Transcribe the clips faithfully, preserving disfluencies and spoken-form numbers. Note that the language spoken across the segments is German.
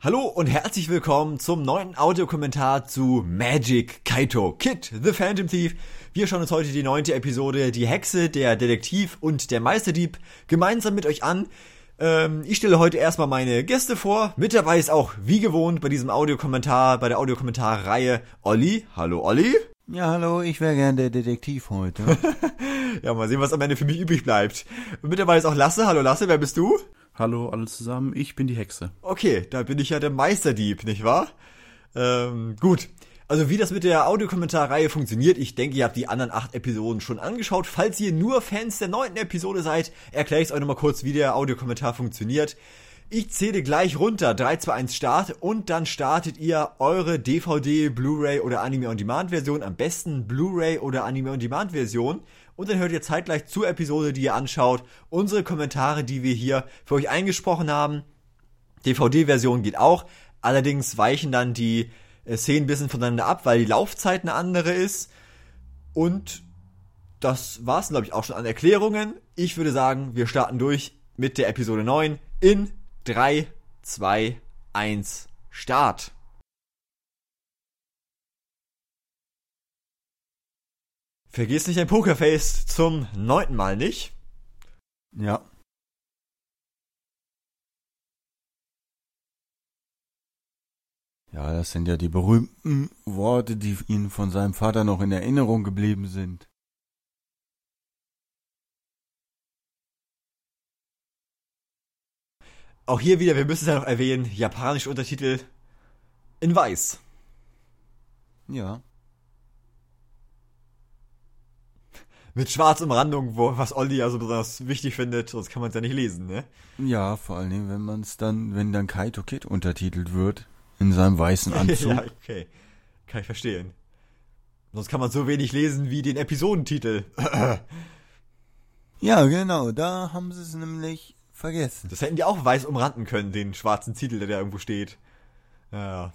Hallo und herzlich willkommen zum neuen Audiokommentar zu Magic Kaito Kid, The Phantom Thief. Wir schauen uns heute die neunte Episode, die Hexe, der Detektiv und der Meisterdieb gemeinsam mit euch an. Ähm, ich stelle heute erstmal meine Gäste vor. Mit dabei ist auch, wie gewohnt, bei diesem Audiokommentar, bei der Audiokommentarreihe Olli. Hallo Olli. Ja, hallo, ich wäre gern der Detektiv heute. Ja, mal sehen, was am Ende für mich übrig bleibt. Und mit dabei ist auch Lasse. Hallo Lasse, wer bist du? Hallo alle zusammen, ich bin die Hexe. Okay, da bin ich ja der Meisterdieb, nicht wahr? Ähm, gut. Also wie das mit der Audiokommentarreihe funktioniert, ich denke, ihr habt die anderen acht Episoden schon angeschaut. Falls ihr nur Fans der neunten Episode seid, erkläre ich es euch nochmal kurz, wie der Audiokommentar funktioniert. Ich zähle gleich runter, drei, zwei, eins Start, und dann startet ihr eure D V D, Blu-ray oder Anime-on-Demand-Version, am besten Blu-ray oder Anime-on-Demand-Version, und dann hört ihr zeitgleich zur Episode, die ihr anschaut, unsere Kommentare, die wir hier für euch eingesprochen haben. D V D-Version geht auch, allerdings weichen dann die äh, Szenen ein bisschen voneinander ab, weil die Laufzeit eine andere ist, und das war's, glaube ich, auch schon an Erklärungen. Ich würde sagen, wir starten durch mit der Episode neun in drei, zwei, eins, Start. Vergiss nicht dein Pokerface zum neunten Mal nicht. Ja. Ja, das sind ja die berühmten Worte, die ihm von seinem Vater noch in Erinnerung geblieben sind. Auch hier wieder, wir müssen es ja noch erwähnen, japanische Untertitel in weiß. Ja. Mit Schwarzumrandung, wo, was Olli ja so besonders wichtig findet, sonst kann man es ja nicht lesen, ne? Ja, vor allen Dingen, wenn man es dann, wenn dann Kaito Kid untertitelt wird, in seinem weißen Anzug. Ja, okay. Kann ich verstehen. Sonst kann man so wenig lesen wie den Episodentitel. Ja, genau, da haben sie es nämlich vergessen. Das hätten die auch weiß umranden können, den schwarzen Titel, der da irgendwo steht. Ja.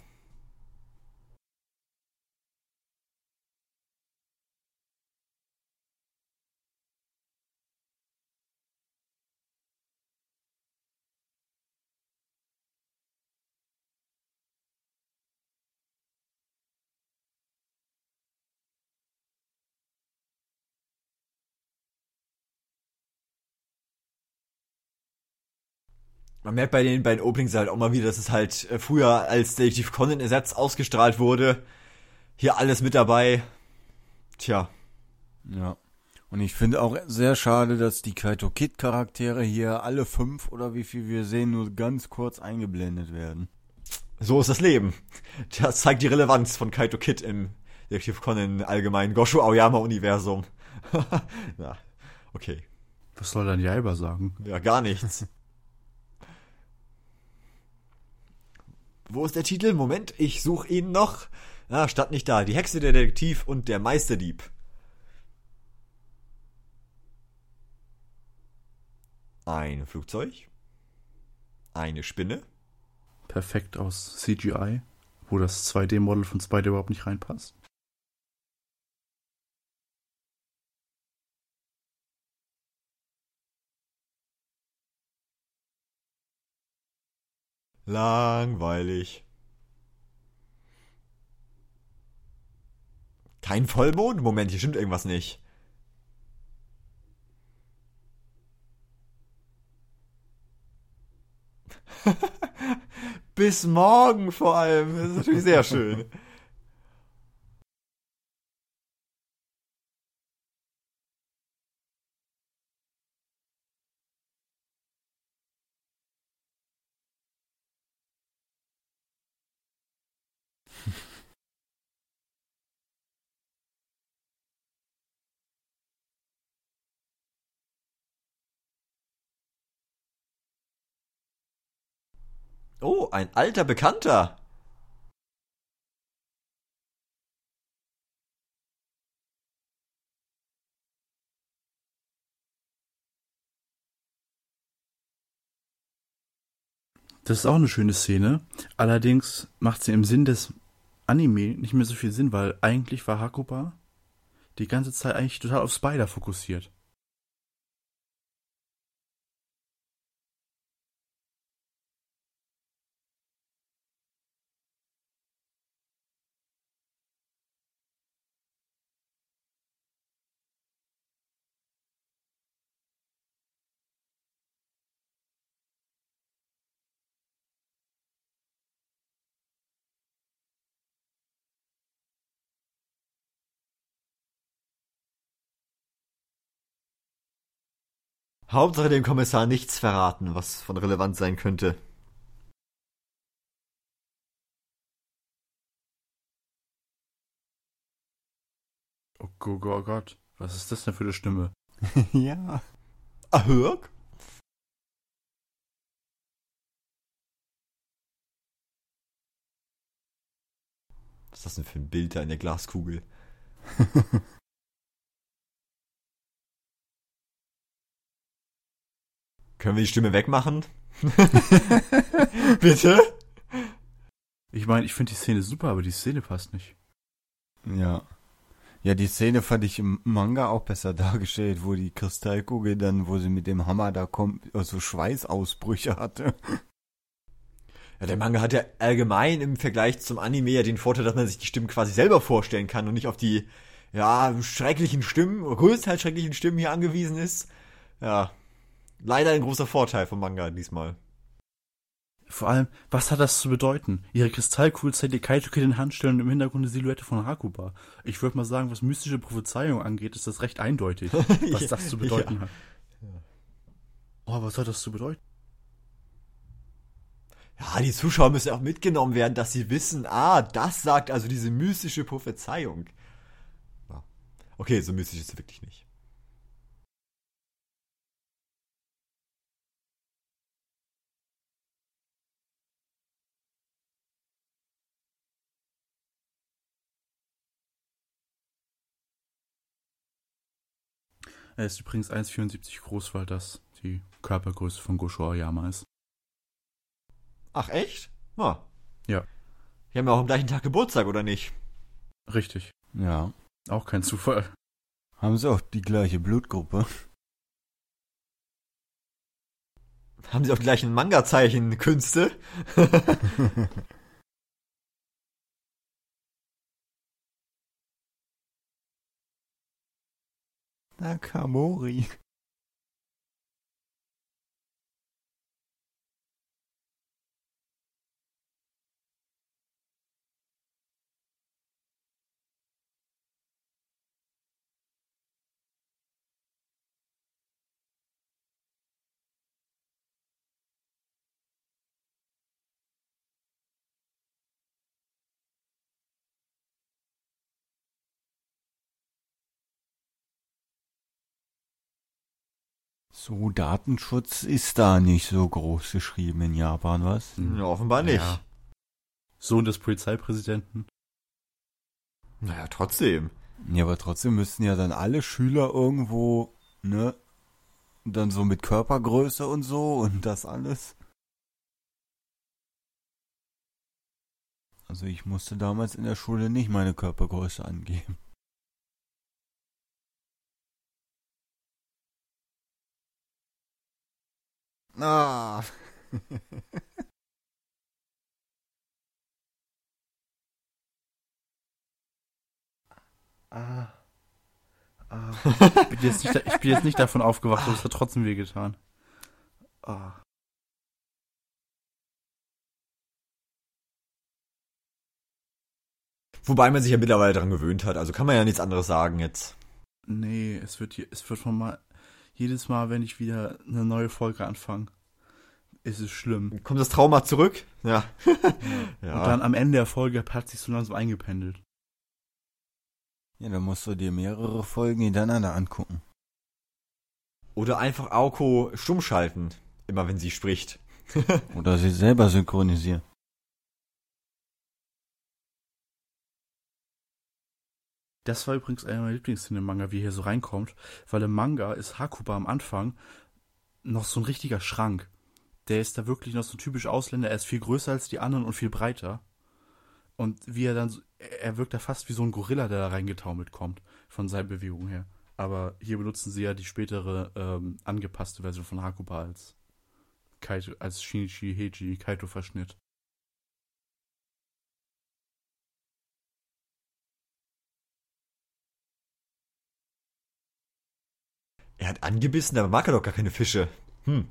Man merkt bei den beiden Openings halt auch mal wieder, dass es halt äh, früher als Detektiv Conan-Ersatz ausgestrahlt wurde. Hier alles mit dabei. Tja. Ja. Und ich finde auch sehr schade, dass die Kaito Kid Charaktere hier alle fünf oder wie viel wir sehen, nur ganz kurz eingeblendet werden. So ist das Leben. Das zeigt die Relevanz von Kaito Kid im Detektiv Conan allgemeinen Gosho Aoyama-Universum. Na, okay. Was soll dann Jaiba sagen? Ja, gar nichts. Wo ist der Titel? Moment, ich suche ihn noch. Ah, stand nicht da. Die Hexe, der Detektiv und der Meisterdieb. Ein Flugzeug. Eine Spinne. Perfekt aus C G I, wo das zwei D-Model von Spider überhaupt nicht reinpasst. Langweilig. Kein Vollmond? Moment, hier stimmt irgendwas nicht. Bis morgen vor allem. Das ist natürlich sehr schön. Oh, ein alter Bekannter. Das ist auch eine schöne Szene. Allerdings macht sie im Sinn des Anime nicht mehr so viel Sinn, weil eigentlich war Hakuba die ganze Zeit eigentlich total auf Spider fokussiert. Hauptsache dem Kommissar nichts verraten, was von Relevanz sein könnte. Oh, Go- Go- oh Gott, was ist das denn für eine Stimme? Ja. Ahörk? Was ist das denn für ein Bild da in der Glaskugel? Können wir die Stimme wegmachen? Bitte? Ich meine, ich finde die Szene super, aber die Szene passt nicht. Ja. Ja, die Szene fand ich im Manga auch besser dargestellt, wo die Kristallkugel dann, wo sie mit dem Hammer da kommt, so Schweißausbrüche hatte. Ja, der Manga hat ja allgemein im Vergleich zum Anime ja den Vorteil, dass man sich die Stimmen quasi selber vorstellen kann und nicht auf die, ja, schrecklichen Stimmen, größtenteils schrecklichen Stimmen hier angewiesen ist. Ja, leider ein großer Vorteil vom Manga diesmal. Vor allem, was hat das zu bedeuten? Ihre Kristallkugel zeigt ihr Kaito-Kid in Handstellen und im Hintergrund eine Silhouette von Hakuba. Ich würde mal sagen, was mystische Prophezeiung angeht, ist das recht eindeutig, was das zu bedeuten Ja. hat. Oh, was hat das zu bedeuten? Ja, die Zuschauer müssen auch mitgenommen werden, dass sie wissen, ah, das sagt also diese mystische Prophezeiung. Ja. Okay, so mystisch ist sie wirklich nicht. Er ist übrigens eins Komma vierundsiebzig groß, weil das die Körpergröße von Gosho Aoyama ist. Ach, echt? Ah. Ja. Die haben ja auch am gleichen Tag Geburtstag, oder nicht? Richtig. Ja. Auch kein Zufall. Haben sie auch die gleiche Blutgruppe? Haben sie auch die gleichen Manga-Zeichen-Künste? Nakamori. So, Datenschutz ist da nicht so groß geschrieben in Japan, was? Ja, offenbar nicht. Ja. Sohn des Polizeipräsidenten. Naja, trotzdem. Ja, aber trotzdem müssten ja dann alle Schüler irgendwo, ne, dann so mit Körpergröße und so und das alles. Also ich musste damals in der Schule nicht meine Körpergröße angeben. Ah. Ah. Ah. Ich bin jetzt nicht, ich bin jetzt nicht davon aufgewacht, aber es hat trotzdem wehgetan. Ah. Wobei man sich ja mittlerweile daran gewöhnt hat, also kann man ja nichts anderes sagen jetzt. Nee, es wird hier, es wird von mal, jedes Mal, wenn ich wieder eine neue Folge anfange, ist es schlimm. Kommt das Trauma zurück? Ja. Ja. Und dann am Ende der Folge hat sich so langsam eingependelt. Ja, dann musst du dir mehrere Folgen hintereinander angucken. Oder einfach Aoko stumm schalten, immer wenn sie spricht. Oder sie selber synchronisieren. Das war übrigens einer meiner Lieblingsszenen im Manga, wie er hier so reinkommt, weil im Manga ist Hakuba am Anfang noch so ein richtiger Schrank. Der ist da wirklich noch so typisch Ausländer, er ist viel größer als die anderen und viel breiter. Und wie er dann, so, er wirkt da fast wie so ein Gorilla, der da reingetaumelt kommt, von seinen Bewegungen her. Aber hier benutzen sie ja die spätere, ähm, angepasste Version von Hakuba als Kaito, als Shinichi Heiji Kaito-Verschnitt. Er hat angebissen, aber mag er doch gar keine Fische. Hm.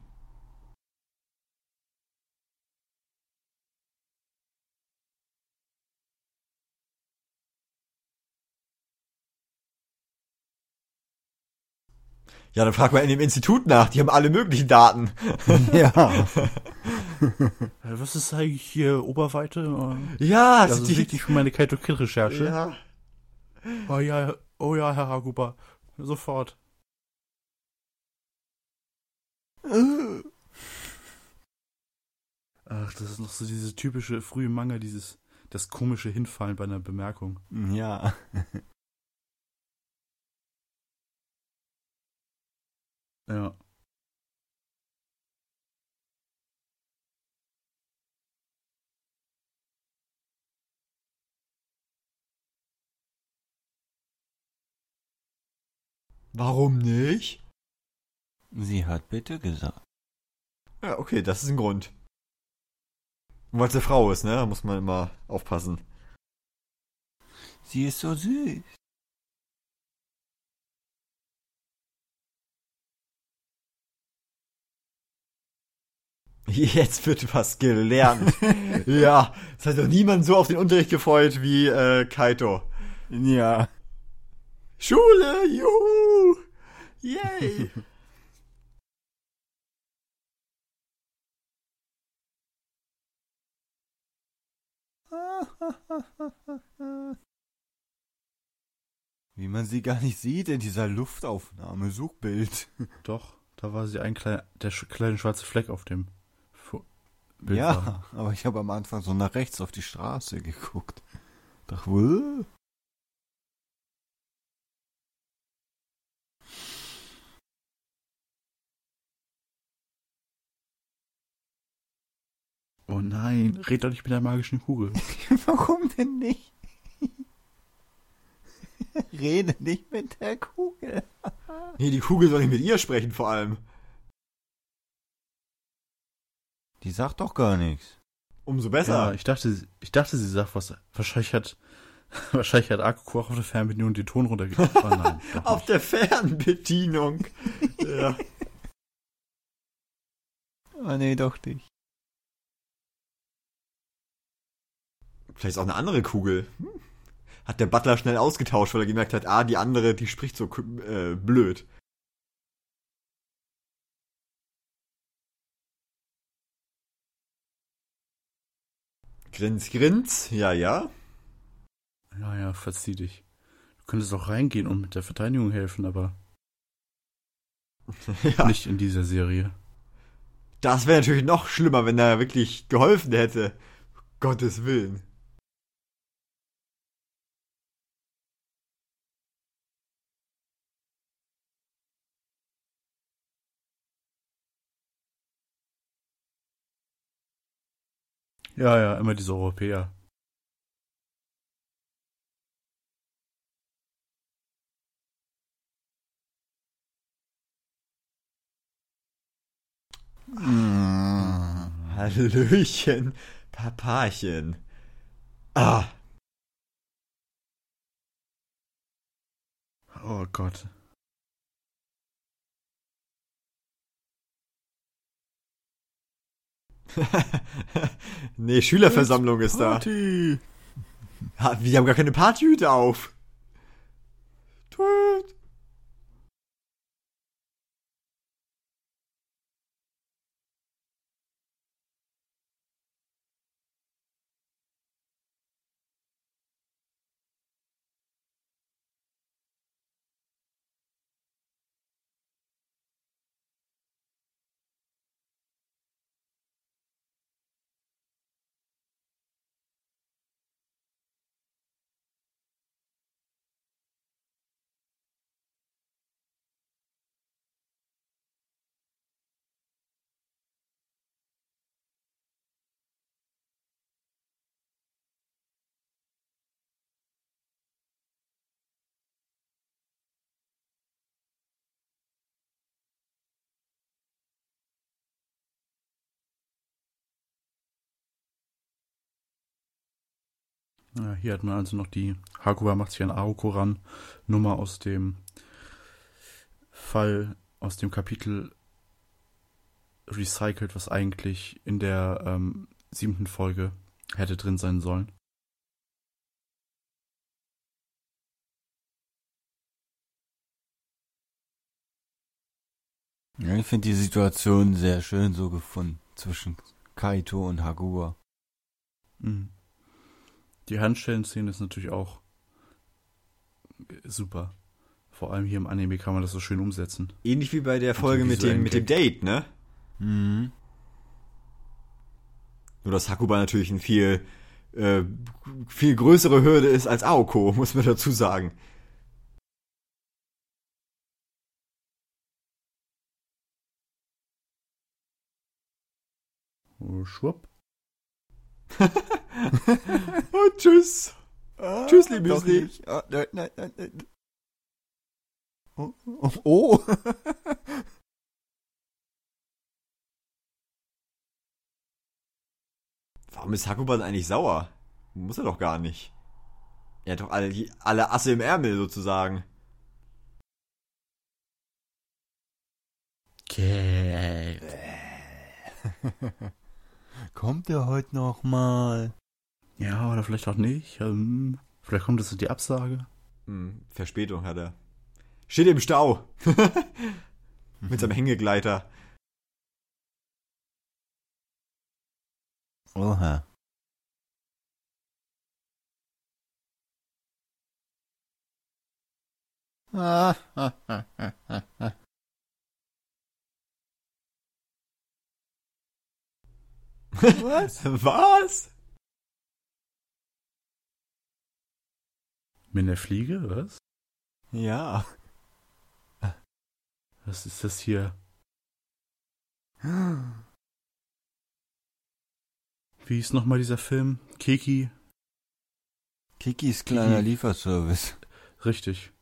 Ja, dann frag mal in dem Institut nach, die haben alle möglichen Daten. Ja. Was ist eigentlich hier Oberweite? Ja, Das ist die, wichtig für meine Kaito-Kill-Recherche. ja. Oh ja, oh ja, Herr Hakuba. Sofort. Ach, das ist noch so diese typische frühe Manga, dieses, das komische Hinfallen bei einer Bemerkung. Ja. Ja. Warum nicht? Sie hat bitte gesagt. Ja, okay, das ist ein Grund. Und weil es eine Frau ist, ne? Da muss man immer aufpassen. Sie ist so süß. Jetzt wird was gelernt. Ja, es hat doch niemand so auf den Unterricht gefreut wie äh, Kaito. Ja. Schule, juhu! Yay! Wie man sie gar nicht sieht in dieser Luftaufnahme, Suchbild. Doch, da war sie ein kleiner, der sch kleine schwarze Fleck auf dem Fu- Bild. Ja, war. aber ich habe am Anfang so nach rechts auf die Straße geguckt. Doch wohl. Oh nein, red doch nicht mit der magischen Kugel. Warum denn nicht? Rede nicht mit der Kugel. Nee, die Kugel soll nicht mit ihr sprechen, vor allem. Die sagt doch gar nichts. Umso Ja, besser. ich dachte, ich dachte, sie sagt was. Wahrscheinlich hat, wahrscheinlich hat Akuko auch auf der Fernbedienung den Ton runtergekriegt. Oh nein, doch Auf nicht. der Fernbedienung. Ja. Ah, nee, doch nicht. Vielleicht ist auch eine andere Kugel. Hm. Hat der Butler schnell ausgetauscht, weil er gemerkt hat, ah, die andere, die spricht so äh, blöd. Grins, grins, ja, ja. Ja, ja, verzieh dich. Du könntest auch reingehen und mit der Verteidigung helfen, aber ja. nicht in dieser Serie. Das wäre natürlich noch schlimmer, wenn er wirklich geholfen hätte. Gottes Willen. Ja, ja, immer diese Europäer. Mm. Hallöchen, Papachen. Ah, Oh Gott. nee, Schülerversammlung ist da. Party. Ha, die haben gar keine Partyhüte auf. Tut. Ja, hier hat man also noch die Hakuba macht sich an Aoko ran Nummer aus dem Fall, aus dem Kapitel recycelt, was eigentlich in der ähm, siebten Folge hätte drin sein sollen. Ja, ich finde die Situation sehr schön so gefunden zwischen Kaito und Hakuba. Mhm. Die Handschellen-Szene ist natürlich auch super. Vor allem hier im Anime kann man das so schön umsetzen. Ähnlich wie bei der Folge mit dem, mit dem Date, ne? Mhm. Nur dass Hakuba natürlich ein viel, äh, viel größere Hürde ist als Aoko, muss man dazu sagen. Oh, schwupp. Und tschüss. Ah, Tschüss, liebe doch Müsli. nicht. Ah, nein, nein, nein, nein. Oh, oh, oh. Warum ist Hakuba denn eigentlich sauer? Muss er doch gar nicht. Er hat doch alle, alle Asse im Ärmel sozusagen. Okay. Kommt er heute noch mal? Ja, oder vielleicht auch nicht. Ähm, vielleicht kommt es in die Absage. Hm, Verspätung hat er. Steht im Stau. Mit seinem Hängegleiter. Oha. Ah, ah, ah, ah, ah, ah. Was? Was? Mit der Fliege, was? Ja. Was ist das hier? Wie ist nochmal dieser Film? Keki? Kikis kleiner Kiki. Lieferservice. Richtig.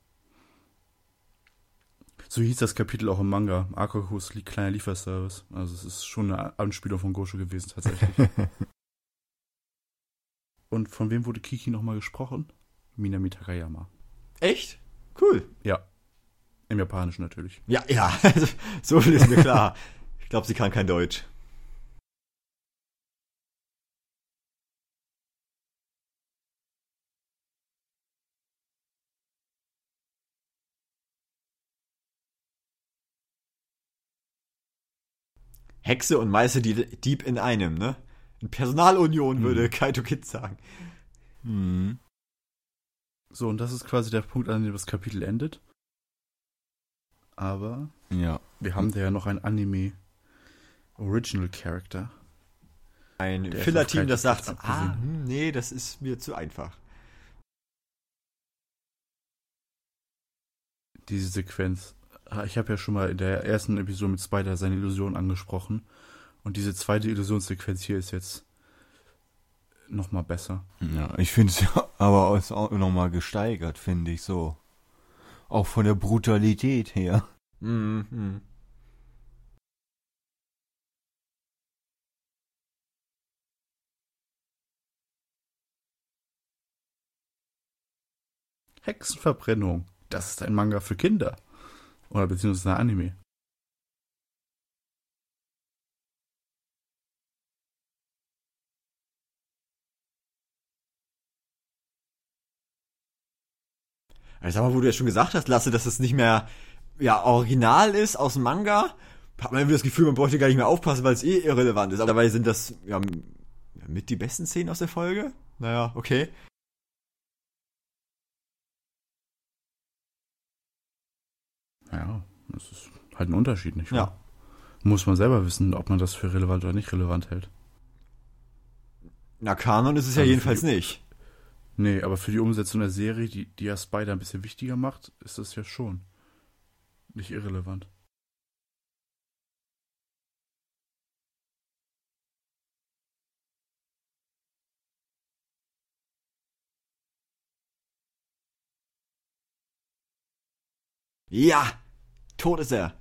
So hieß das Kapitel auch im Manga. Akakos li- kleiner Lieferservice. Also es ist schon eine Anspielung von Gosho gewesen, tatsächlich. Und von wem wurde Kiki nochmal gesprochen? Minami Takayama. Echt? Cool. Ja. Im Japanischen natürlich. Ja, ja. Also, so viel ist mir klar. Ich glaube, sie kann kein Deutsch. Hexe und Meisterdieb in einem, ne? In Personalunion, Mhm. würde Kaito Kid sagen. Hm. So, und das ist quasi der Punkt, an dem das Kapitel endet. Aber Ja. wir haben da ja noch ein Anime Original Character. Ein Der Filler-Team, ist das auf sagt, Kaito ah, abgesehen. hm, nee, das ist mir zu einfach. Diese Sequenz. Ah, Ich habe ja schon mal in der ersten Episode mit Spider seine Illusion angesprochen. Und diese zweite Illusionssequenz hier ist jetzt nochmal besser. Ja, ich finde es ja aber auch- auch nochmal gesteigert, finde ich so. Auch von der Brutalität her. Mhm, mhm. Hexenverbrennung. Das ist ein Manga für Kinder. Oder beziehungsweise ein Anime. Also sag mal, wo du jetzt schon gesagt hast, Lasse, dass es nicht mehr ja, original ist aus dem Manga, hat man irgendwie das Gefühl, man bräuchte gar nicht mehr aufpassen, weil es eh irrelevant ist. Aber dabei sind das ja, mit die besten Szenen aus der Folge. Naja, okay. Ja, das ist halt ein Unterschied, nicht wahr? Ja. Muss man selber wissen, ob man das für relevant oder nicht relevant hält. Na, Kanon ist es ja Also für jedenfalls die- nicht. Nee, aber für die Umsetzung der Serie, die, die ja Spider ein bisschen wichtiger macht, ist das ja schon nicht irrelevant. Ja, tot ist er.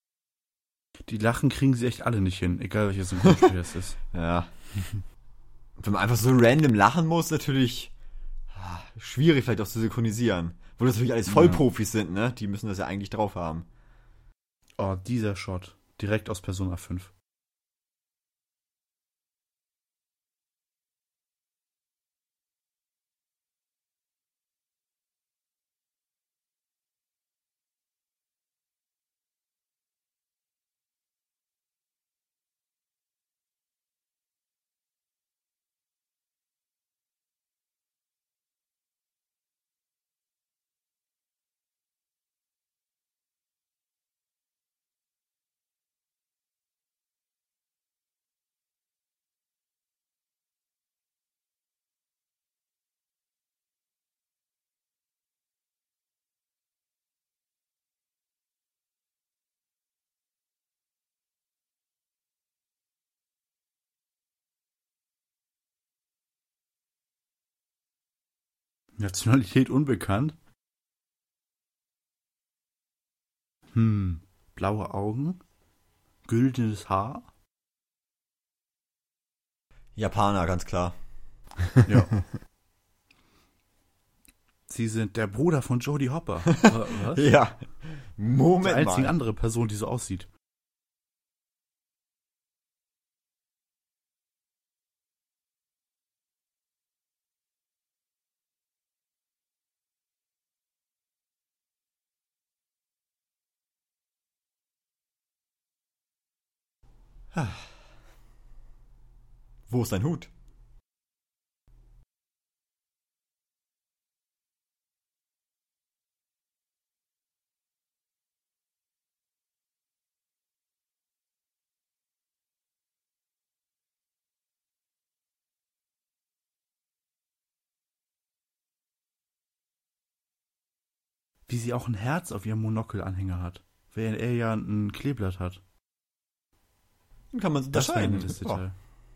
Die Lachen kriegen sie echt alle nicht hin, egal welches Synchronsprecher es ist. Ja. wenn man einfach so random lachen muss, natürlich ah, schwierig vielleicht auch zu synchronisieren. Wo das natürlich alles Vollprofis ja. sind, ne? Die müssen das ja eigentlich drauf haben. Oh, dieser Shot. Direkt aus Persona fünf. Nationalität unbekannt. Hm, blaue Augen, güldenes Haar. Japaner, ganz klar. Ja. Sie sind der Bruder von Jodie Hopper. Was? Ja. Moment Die einzige mal. andere Person, die so aussieht. Wo ist dein Hut? Wie sie auch ein Herz auf ihrem Monokel-Anhänger hat. Während er ja ein Kleeblatt hat. Dann kann man es Das war ein unterscheiden. nettes Detail.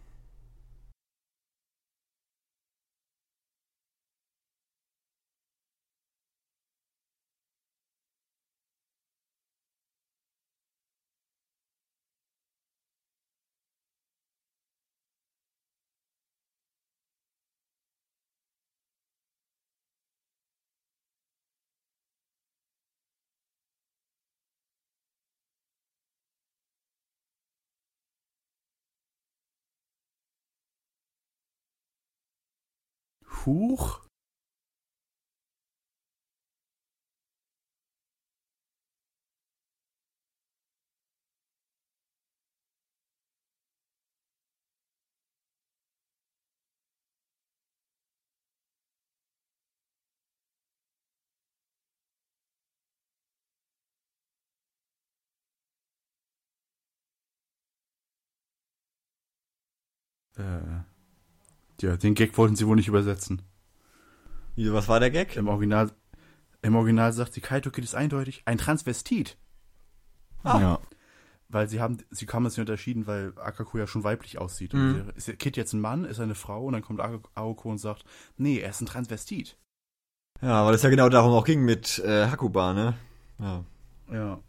Huch. Äh. Ja, den Gag wollten sie wohl nicht übersetzen. Wie, was war der Gag? Im Original, im Original sagt sie, Kaito Kid ist eindeutig ein Transvestit. Ah. Ja. Weil sie haben, sie haben es nicht unterschieden, weil Akako ja schon weiblich aussieht. Mhm. Also ist der Kid jetzt ein Mann, ist er eine Frau und dann kommt Aoko und sagt, nee, er ist ein Transvestit. Ja, weil es ja genau darum auch ging mit äh, Hakuba, ne? Ja. Ja.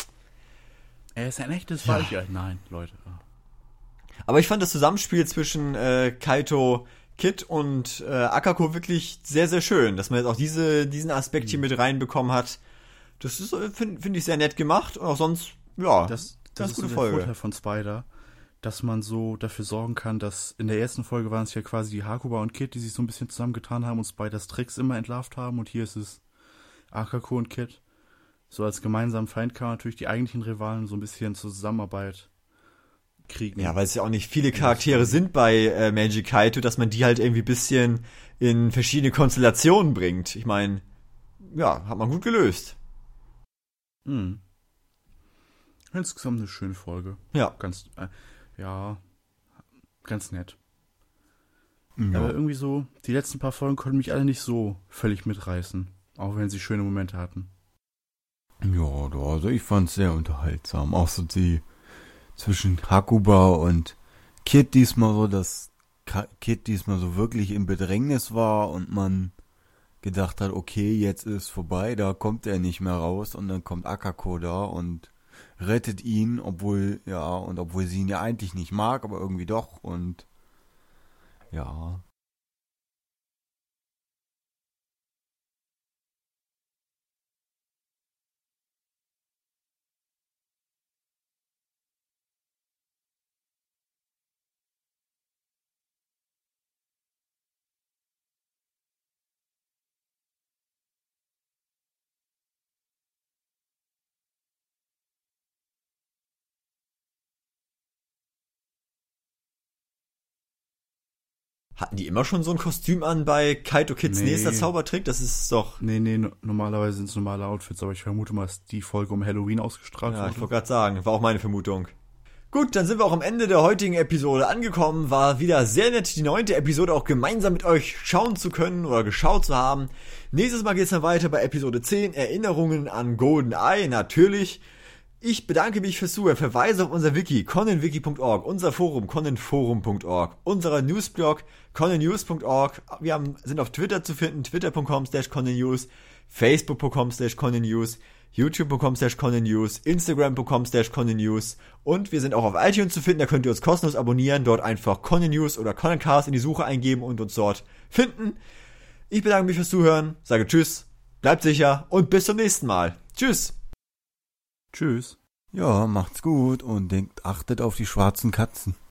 Er ist ein echtes Ja. Weibchen. Nein, Leute. Aber ich fand das Zusammenspiel zwischen äh, Kaito, Kid und äh, Akako wirklich sehr, sehr schön, dass man jetzt auch diese, diesen Aspekt hier mit reinbekommen hat. Das ist, finde find ich, sehr nett gemacht und auch sonst, ja, Das, das ganz ist gute so der Folge. Vorteil von Spider, dass man so dafür sorgen kann, dass in der ersten Folge waren es ja quasi die Hakuba und Kid, die sich so ein bisschen zusammengetan haben und Spiders Tricks immer entlarvt haben und hier ist es Akako und Kid. So als gemeinsamen Feind kann man natürlich die eigentlichen Rivalen so ein bisschen zur Zusammenarbeit kriegen. Ja, weil es ja auch nicht viele Charaktere sind bei äh, Magic Kaito, dass man die halt irgendwie bisschen in verschiedene Konstellationen bringt. Ich meine, ja, hat man gut gelöst. Mhm. Insgesamt eine schöne Folge. Ja. Ganz, äh, ja, ganz nett. Ja. Aber irgendwie so, die letzten paar Folgen konnten mich alle nicht so völlig mitreißen. Auch wenn sie schöne Momente hatten. Ja, da- also ich fand's sehr unterhaltsam. Auch so die zwischen Hakuba und Kid diesmal so, dass Ka- Kid diesmal so wirklich in Bedrängnis war und man gedacht hat, okay, jetzt ist vorbei, da kommt er nicht mehr raus und dann kommt Akako da und rettet ihn, obwohl, ja, und obwohl sie ihn ja eigentlich nicht mag, aber irgendwie doch und Ja. Hatten die immer schon so ein Kostüm an bei Kaito Kids Nee. nächster Zaubertrick? Das ist doch... Nee, nee, no- normalerweise sind es normale Outfits, aber ich vermute mal, dass die Folge um Halloween ausgestrahlt Ja, ich wurde. wollte gerade sagen, war auch meine Vermutung. Gut, dann sind wir auch am Ende der heutigen Episode angekommen. War wieder sehr nett, die neunte Episode auch gemeinsam mit euch schauen zu können oder geschaut zu haben. Nächstes Mal geht's dann weiter bei Episode zehn, Erinnerungen an GoldenEye, natürlich. Ich bedanke mich fürs Zuhören, verweise auf unser Wiki, conanwiki punkt org, unser Forum, conanforum punkt org, unser Newsblog, conannews punkt org. Wir haben, sind auf Twitter zu finden, twitter punkt com slash conannews, facebook punkt com slash conannews, youtube punkt com slash conannews, instagram punkt com slash conannews und wir sind auch auf iTunes zu finden, da könnt ihr uns kostenlos abonnieren, dort einfach Conannews oder Conancast in die Suche eingeben und uns dort finden. Ich bedanke mich fürs Zuhören, sage Tschüss, bleibt sicher und bis zum nächsten Mal. Tschüss! Tschüss. Ja, macht's gut und denkt, achtet auf die schwarzen Katzen.